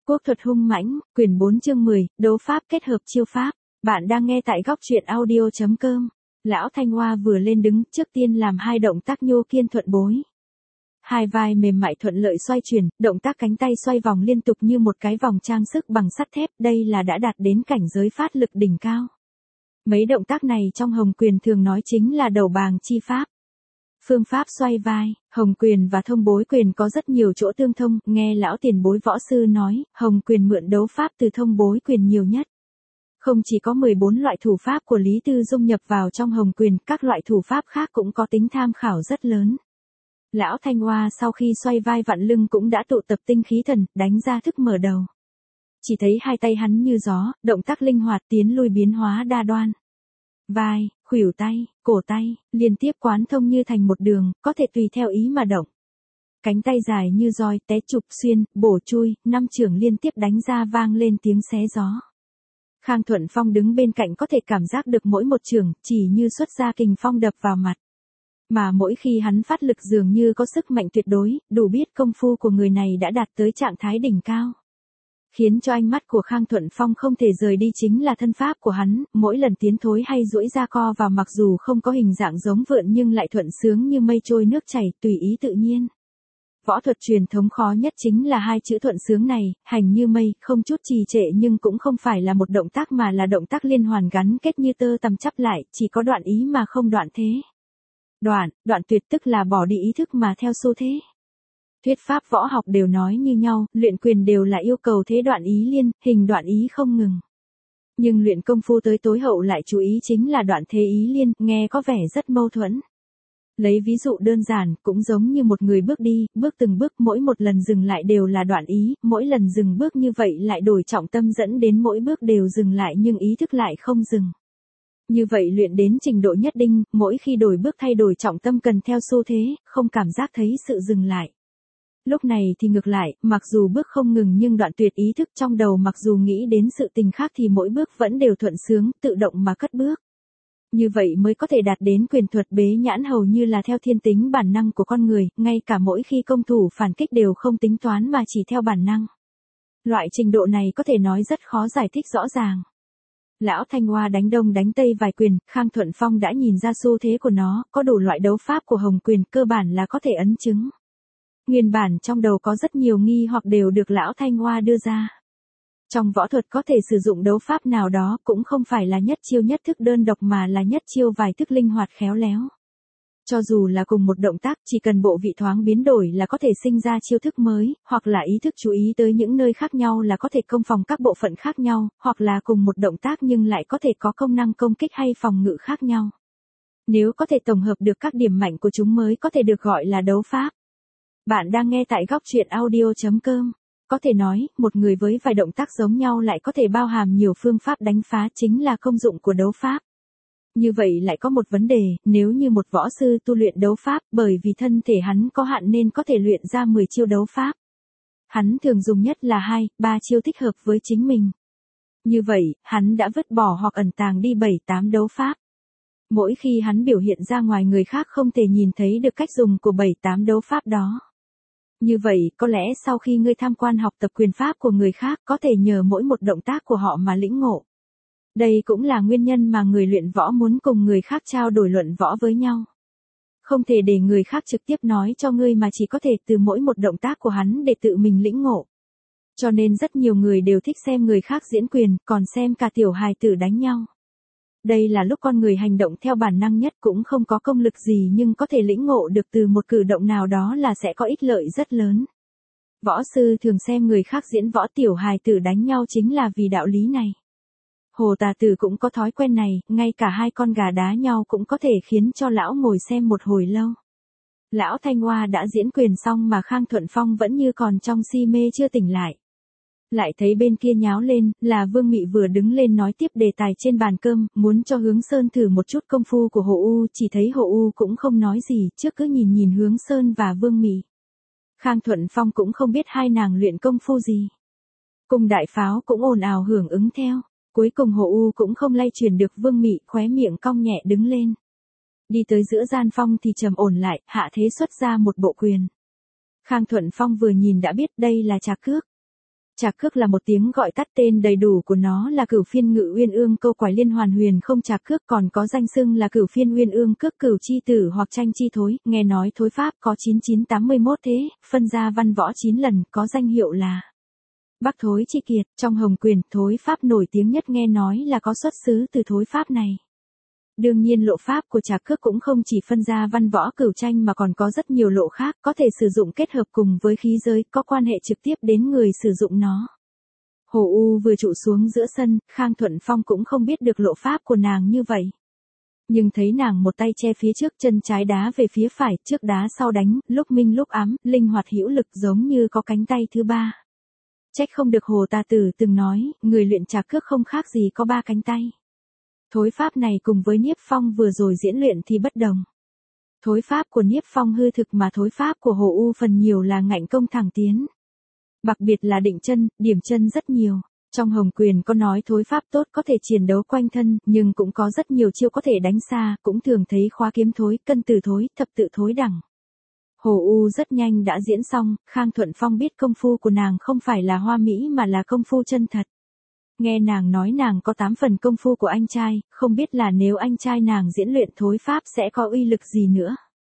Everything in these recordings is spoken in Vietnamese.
Quốc thuật hung mãnh, quyển 4 chương 10, đấu pháp kết hợp chiêu pháp. Bạn đang nghe tại góc truyện audio.com. Lão Thanh Hoa vừa lên đứng, trước tiên làm hai động tác nhô kiên thuận bối. Hai vai mềm mại thuận lợi xoay chuyển, động tác cánh tay xoay vòng liên tục như một cái vòng trang sức bằng sắt thép, đây là đã đạt đến cảnh giới phát lực đỉnh cao. Mấy động tác này trong Hồng Quyền thường nói chính là đầu bàng chi pháp. Phương pháp xoay vai, Hồng Quyền và Thông Bối Quyền có rất nhiều chỗ tương thông, nghe lão tiền bối võ sư nói, Hồng Quyền mượn đấu pháp từ Thông Bối Quyền nhiều nhất. Không chỉ có 14 loại thủ pháp của Lý Tư Dung nhập vào trong Hồng Quyền, các loại thủ pháp khác cũng có tính tham khảo rất lớn. Lão Thanh Hoa sau khi xoay vai vặn lưng cũng đã tụ tập tinh khí thần, đánh ra thức mở đầu. Chỉ thấy hai tay hắn như gió, động tác linh hoạt tiến lui biến hóa đa đoan. Vai, khuỷu tay, cổ tay, liên tiếp quán thông như thành một đường, có thể tùy theo ý mà động. Cánh tay dài như roi, té chụp xuyên, bổ chui, năm chưởng liên tiếp đánh ra vang lên tiếng xé gió. Khang Thuận Phong đứng bên cạnh có thể cảm giác được mỗi một chưởng chỉ như xuất ra kình phong đập vào mặt. Mà mỗi khi hắn phát lực dường như có sức mạnh tuyệt đối, đủ biết công phu của người này đã đạt tới trạng thái đỉnh cao. Khiến cho ánh mắt của Khang Thuận Phong không thể rời đi chính là thân pháp của hắn, mỗi lần tiến thối hay duỗi ra co vào mặc dù không có hình dạng giống vượn nhưng lại thuận sướng như mây trôi nước chảy, tùy ý tự nhiên. Võ thuật truyền thống khó nhất chính là hai chữ thuận sướng này, hành như mây, không chút trì trệ nhưng cũng không phải là một động tác mà là động tác liên hoàn gắn kết như tơ tằm chắp lại, chỉ có đoạn ý mà không đoạn thế. Đoạn tuyệt tức là bỏ đi ý thức mà theo xu thế. Thuyết pháp võ học đều nói như nhau, luyện quyền đều là yêu cầu thế đoạn ý liên, hình đoạn ý không ngừng. Nhưng luyện công phu tới tối hậu lại chú ý chính là đoạn thế ý liên, nghe có vẻ rất mâu thuẫn. Lấy ví dụ đơn giản, cũng giống như một người bước đi, bước từng bước mỗi một lần dừng lại đều là đoạn ý, mỗi lần dừng bước như vậy lại đổi trọng tâm dẫn đến mỗi bước đều dừng lại nhưng ý thức lại không dừng. Như vậy luyện đến trình độ nhất định, mỗi khi đổi bước thay đổi trọng tâm cần theo xu thế, không cảm giác thấy sự dừng lại. Lúc này thì ngược lại, mặc dù bước không ngừng nhưng đoạn tuyệt ý thức trong đầu mặc dù nghĩ đến sự tình khác thì mỗi bước vẫn đều thuận sướng, tự động mà cất bước. Như vậy mới có thể đạt đến quyền thuật bế nhãn hầu như là theo thiên tính bản năng của con người, ngay cả mỗi khi công thủ phản kích đều không tính toán mà chỉ theo bản năng. Loại trình độ này có thể nói rất khó giải thích rõ ràng. Lão Thanh Hoa đánh đông đánh tây vài quyền, Khang Thuận Phong đã nhìn ra xu thế của nó, có đủ loại đấu pháp của Hồng Quyền cơ bản là có thể ấn chứng. Nguyên bản trong đầu có rất nhiều nghi hoặc đều được Lão Thanh Hoa đưa ra. Trong võ thuật có thể sử dụng đấu pháp nào đó cũng không phải là nhất chiêu nhất thức đơn độc mà là nhất chiêu vài thức linh hoạt khéo léo. Cho dù là cùng một động tác chỉ cần bộ vị thoáng biến đổi là có thể sinh ra chiêu thức mới, hoặc là ý thức chú ý tới những nơi khác nhau là có thể công phòng các bộ phận khác nhau, hoặc là cùng một động tác nhưng lại có thể có công năng công kích hay phòng ngự khác nhau. Nếu có thể tổng hợp được các điểm mạnh của chúng mới có thể được gọi là đấu pháp. Bạn đang nghe tại góc truyện audio.com. Có thể nói, một người với vài động tác giống nhau lại có thể bao hàm nhiều phương pháp đánh phá chính là công dụng của đấu pháp. Như vậy lại có một vấn đề, nếu như một võ sư tu luyện đấu pháp bởi vì thân thể hắn có hạn nên có thể luyện ra 10 chiêu đấu pháp. Hắn thường dùng nhất là 2, 3 chiêu thích hợp với chính mình. Như vậy, hắn đã vứt bỏ hoặc ẩn tàng đi 7, 8 đấu pháp. Mỗi khi hắn biểu hiện ra ngoài người khác không thể nhìn thấy được cách dùng của 7, 8 đấu pháp đó. Như vậy, có lẽ sau khi ngươi tham quan học tập quyền pháp của người khác có thể nhờ mỗi một động tác của họ mà lĩnh ngộ. Đây cũng là nguyên nhân mà người luyện võ muốn cùng người khác trao đổi luận võ với nhau. Không thể để người khác trực tiếp nói cho ngươi mà chỉ có thể từ mỗi một động tác của hắn để tự mình lĩnh ngộ. Cho nên rất nhiều người đều thích xem người khác diễn quyền, còn xem cả tiểu hài tử đánh nhau. Đây là lúc con người hành động theo bản năng nhất cũng không có công lực gì nhưng có thể lĩnh ngộ được từ một cử động nào đó là sẽ có ích lợi rất lớn. Võ sư thường xem người khác diễn võ tiểu hài tử đánh nhau chính là vì đạo lý này. Hồ Tà Tử cũng có thói quen này, ngay cả hai con gà đá nhau cũng có thể khiến cho lão ngồi xem một hồi lâu. Lão Thanh Hoa đã diễn quyền xong mà Khang Thuận Phong vẫn như còn trong si mê chưa tỉnh lại. Lại thấy bên kia nháo lên, là Vương Mị vừa đứng lên nói tiếp đề tài trên bàn cơm, muốn cho Hướng Sơn thử một chút công phu của Hồ U, chỉ thấy Hồ U cũng không nói gì, trước cứ nhìn Hướng Sơn và Vương Mị. Khang Thuận Phong cũng không biết hai nàng luyện công phu gì. Cùng đại pháo cũng ồn ào hưởng ứng theo. Cuối cùng Hồ U cũng không lay chuyển được Vương Mị, khóe miệng cong nhẹ đứng lên. Đi tới giữa gian phong thì trầm ổn lại, hạ thế xuất ra một bộ quyền. Khang Thuận Phong vừa nhìn đã biết đây là trà cước. Trạc Cước là một tiếng gọi tắt, tên đầy đủ của nó là Cửu Phiên Ngự Uyên Ương Câu Quải Liên Hoàn Huyền Không Trạc Cước, còn có danh xưng là Cửu Phiên Uyên Ương Cước Cửu Chi Tử hoặc Tranh Chi Thối, nghe nói thối pháp có 9981 thế, phân ra văn võ 9 lần, có danh hiệu là Bắc Thối Chi Kiệt. Trong Hồng Quyền, thối pháp nổi tiếng nhất nghe nói là có xuất xứ từ thối pháp này. Đương nhiên lộ pháp của Trạc Cước cũng không chỉ phân ra văn võ cửu tranh mà còn có rất nhiều lộ khác, có thể sử dụng kết hợp cùng với khí giới, có quan hệ trực tiếp đến người sử dụng nó. Hồ U vừa trụ xuống giữa sân, Khang Thuận Phong cũng không biết được lộ pháp của nàng như vậy. Nhưng thấy nàng một tay che phía trước, chân trái đá về phía phải, trước đá sau đánh, lúc minh lúc ám, linh hoạt hữu lực giống như có cánh tay thứ ba. Trách không được Hồ Tà Tử từng nói, người luyện Trạc Cước không khác gì có ba cánh tay. Thối pháp này cùng với Niếp Phong vừa rồi diễn luyện thì bất đồng. Thối pháp của Niếp Phong hư thực mà thối pháp của Hồ U phần nhiều là ngạnh công thẳng tiến. Đặc biệt là định chân, điểm chân rất nhiều. Trong Hồng Quyền có nói thối pháp tốt có thể chiến đấu quanh thân, nhưng cũng có rất nhiều chiêu có thể đánh xa, cũng thường thấy khóa kiếm thối, cân từ thối, thập tự thối đẳng. Hồ U rất nhanh đã diễn xong, Khang Thuận Phong biết công phu của nàng không phải là hoa mỹ mà là công phu chân thật. Nghe nàng nói nàng có 8 phần công phu của anh trai, không biết là nếu anh trai nàng diễn luyện thối pháp sẽ có uy lực gì nữa.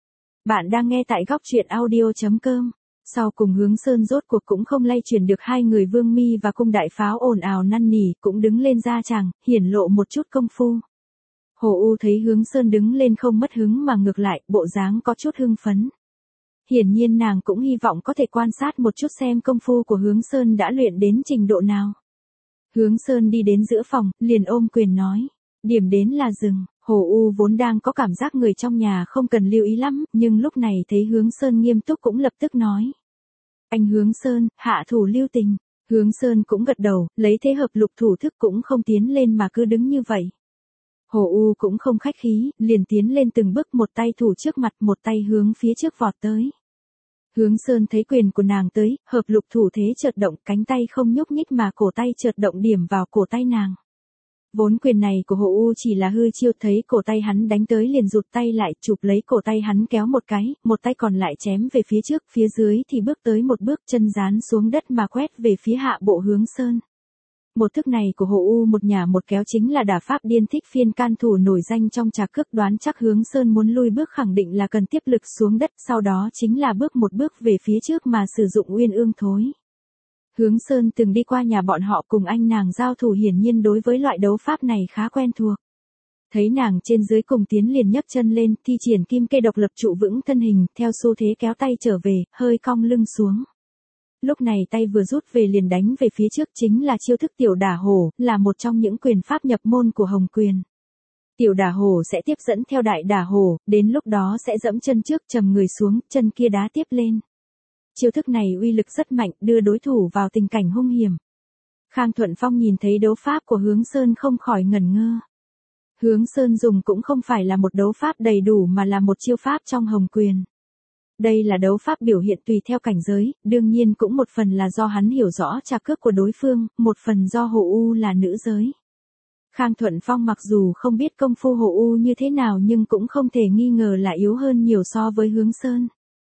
Bạn đang nghe tại góc truyện audio.com. Sau cùng Hướng Sơn rốt cuộc cũng không lay chuyển được hai người Vương Mi và Cung Đại Pháo ồn ào năn nỉ, cũng đứng lên ra chàng, hiển lộ một chút công phu. Hồ U thấy Hướng Sơn đứng lên không mất hứng mà ngược lại, bộ dáng có chút hưng phấn. Hiển nhiên nàng cũng hy vọng có thể quan sát một chút xem công phu của Hướng Sơn đã luyện đến trình độ nào. Hướng Sơn đi đến giữa phòng, liền ôm quyền nói. Điểm đến là dừng. Hồ U vốn đang có cảm giác người trong nhà không cần lưu ý lắm, nhưng lúc này thấy Hướng Sơn nghiêm túc cũng lập tức nói. Anh Hướng Sơn, hạ thủ lưu tình. Hướng Sơn cũng gật đầu, lấy thế hợp lục thủ thức cũng không tiến lên mà cứ đứng như vậy. Hồ U cũng không khách khí, liền tiến lên từng bước, một tay thủ trước mặt, một tay hướng phía trước vọt tới. Hướng Sơn thấy quyền của nàng tới, hợp lục thủ thế chợt động, cánh tay không nhúc nhích mà cổ tay chợt động điểm vào cổ tay nàng. Vốn quyền này của Hồ U chỉ là hư chiêu, thấy cổ tay hắn đánh tới liền rụt tay lại, chụp lấy cổ tay hắn kéo một cái, một tay còn lại chém về phía trước, phía dưới thì bước tới một bước, chân dán xuống đất mà quét về phía hạ bộ Hướng Sơn. Một thức này của Hồ U một nhà một kéo chính là đả pháp điên thích phiên, can thủ nổi danh trong Trạc Cước, đoán chắc Hướng Sơn muốn lui bước khẳng định là cần tiếp lực xuống đất, sau đó chính là bước một bước về phía trước mà sử dụng uyên ương thối. Hướng Sơn từng đi qua nhà bọn họ cùng anh nàng giao thủ, hiển nhiên đối với loại đấu pháp này khá quen thuộc. Thấy nàng trên dưới cùng tiến liền nhấc chân lên, thi triển kim kê độc lập trụ vững thân hình, theo xu thế kéo tay trở về, hơi cong lưng xuống. Lúc này tay vừa rút về liền đánh về phía trước, chính là chiêu thức tiểu đả hổ, là một trong những quyền pháp nhập môn của Hồng Quyền. Tiểu đả hổ sẽ tiếp dẫn theo đại đả hổ, đến lúc đó sẽ dẫm chân trước trầm người xuống, chân kia đá tiếp lên. Chiêu thức này uy lực rất mạnh, đưa đối thủ vào tình cảnh hung hiểm. Khang Thuận Phong nhìn thấy đấu pháp của Hướng Sơn không khỏi ngẩn ngơ. Hướng Sơn dùng cũng không phải là một đấu pháp đầy đủ mà là một chiêu pháp trong Hồng Quyền. Đây là đấu pháp biểu hiện tùy theo cảnh giới, đương nhiên cũng một phần là do hắn hiểu rõ Trạc Cước của đối phương, một phần do Hồ U là nữ giới. Khang Thuận Phong mặc dù không biết công phu Hồ U như thế nào nhưng cũng không thể nghi ngờ là yếu hơn nhiều so với Hướng Sơn.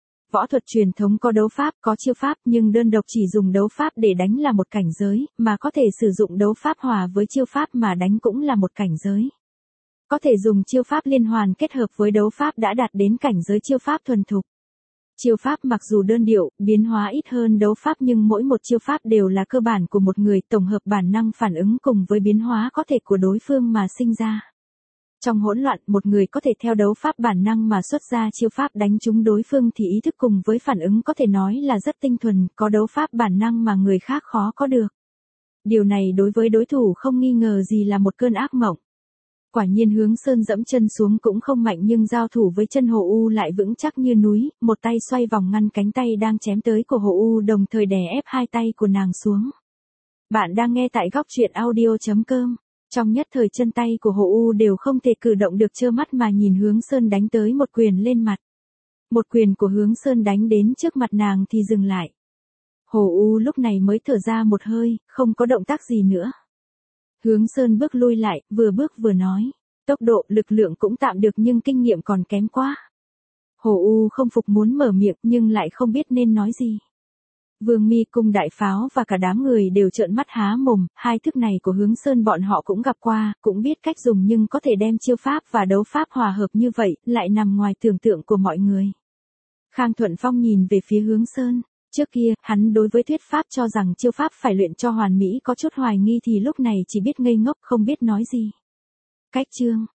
Võ thuật truyền thống có đấu pháp, có chiêu pháp, nhưng đơn độc chỉ dùng đấu pháp để đánh là một cảnh giới, mà có thể sử dụng đấu pháp hòa với chiêu pháp mà đánh cũng là một cảnh giới. Có thể dùng chiêu pháp liên hoàn kết hợp với đấu pháp đã đạt đến cảnh giới chiêu pháp thuần thục. Chiêu pháp mặc dù đơn điệu, biến hóa ít hơn đấu pháp nhưng mỗi một chiêu pháp đều là cơ bản của một người, tổng hợp bản năng phản ứng cùng với biến hóa có thể của đối phương mà sinh ra. Trong hỗn loạn, một người có thể theo đấu pháp bản năng mà xuất ra chiêu pháp đánh trúng đối phương thì ý thức cùng với phản ứng có thể nói là rất tinh thuần, có đấu pháp bản năng mà người khác khó có được. Điều này đối với đối thủ không nghi ngờ gì là một cơn ác mộng. Quả nhiên Hướng Sơn dẫm chân xuống cũng không mạnh nhưng giao thủ với chân Hồ U lại vững chắc như núi, một tay xoay vòng ngăn cánh tay đang chém tới của Hồ U, đồng thời đè ép hai tay của nàng xuống. Bạn đang nghe tại góc truyện audio.com. Trong nhất thời chân tay của Hồ U đều không thể cử động được, trơ mắt mà nhìn Hướng Sơn đánh tới một quyền lên mặt. Một quyền của Hướng Sơn đánh đến trước mặt nàng thì dừng lại. Hồ U lúc này mới thở ra một hơi, không có động tác gì nữa. Hướng Sơn bước lui lại, vừa bước vừa nói. Tốc độ, lực lượng cũng tạm được nhưng kinh nghiệm còn kém quá. Hồ U không phục muốn mở miệng nhưng lại không biết nên nói gì. Vương Mi Cung đại pháo và cả đám người đều trợn mắt há mồm, hai thức này của Hướng Sơn bọn họ cũng gặp qua, cũng biết cách dùng nhưng có thể đem chiêu pháp và đấu pháp hòa hợp như vậy, lại nằm ngoài tưởng tượng của mọi người. Khang Thuận Phong nhìn về phía Hướng Sơn. Trước kia, hắn đối với thuyết pháp cho rằng chiêu pháp phải luyện cho hoàn mỹ có chút hoài nghi thì lúc này chỉ biết ngây ngốc không biết nói gì. Cách chương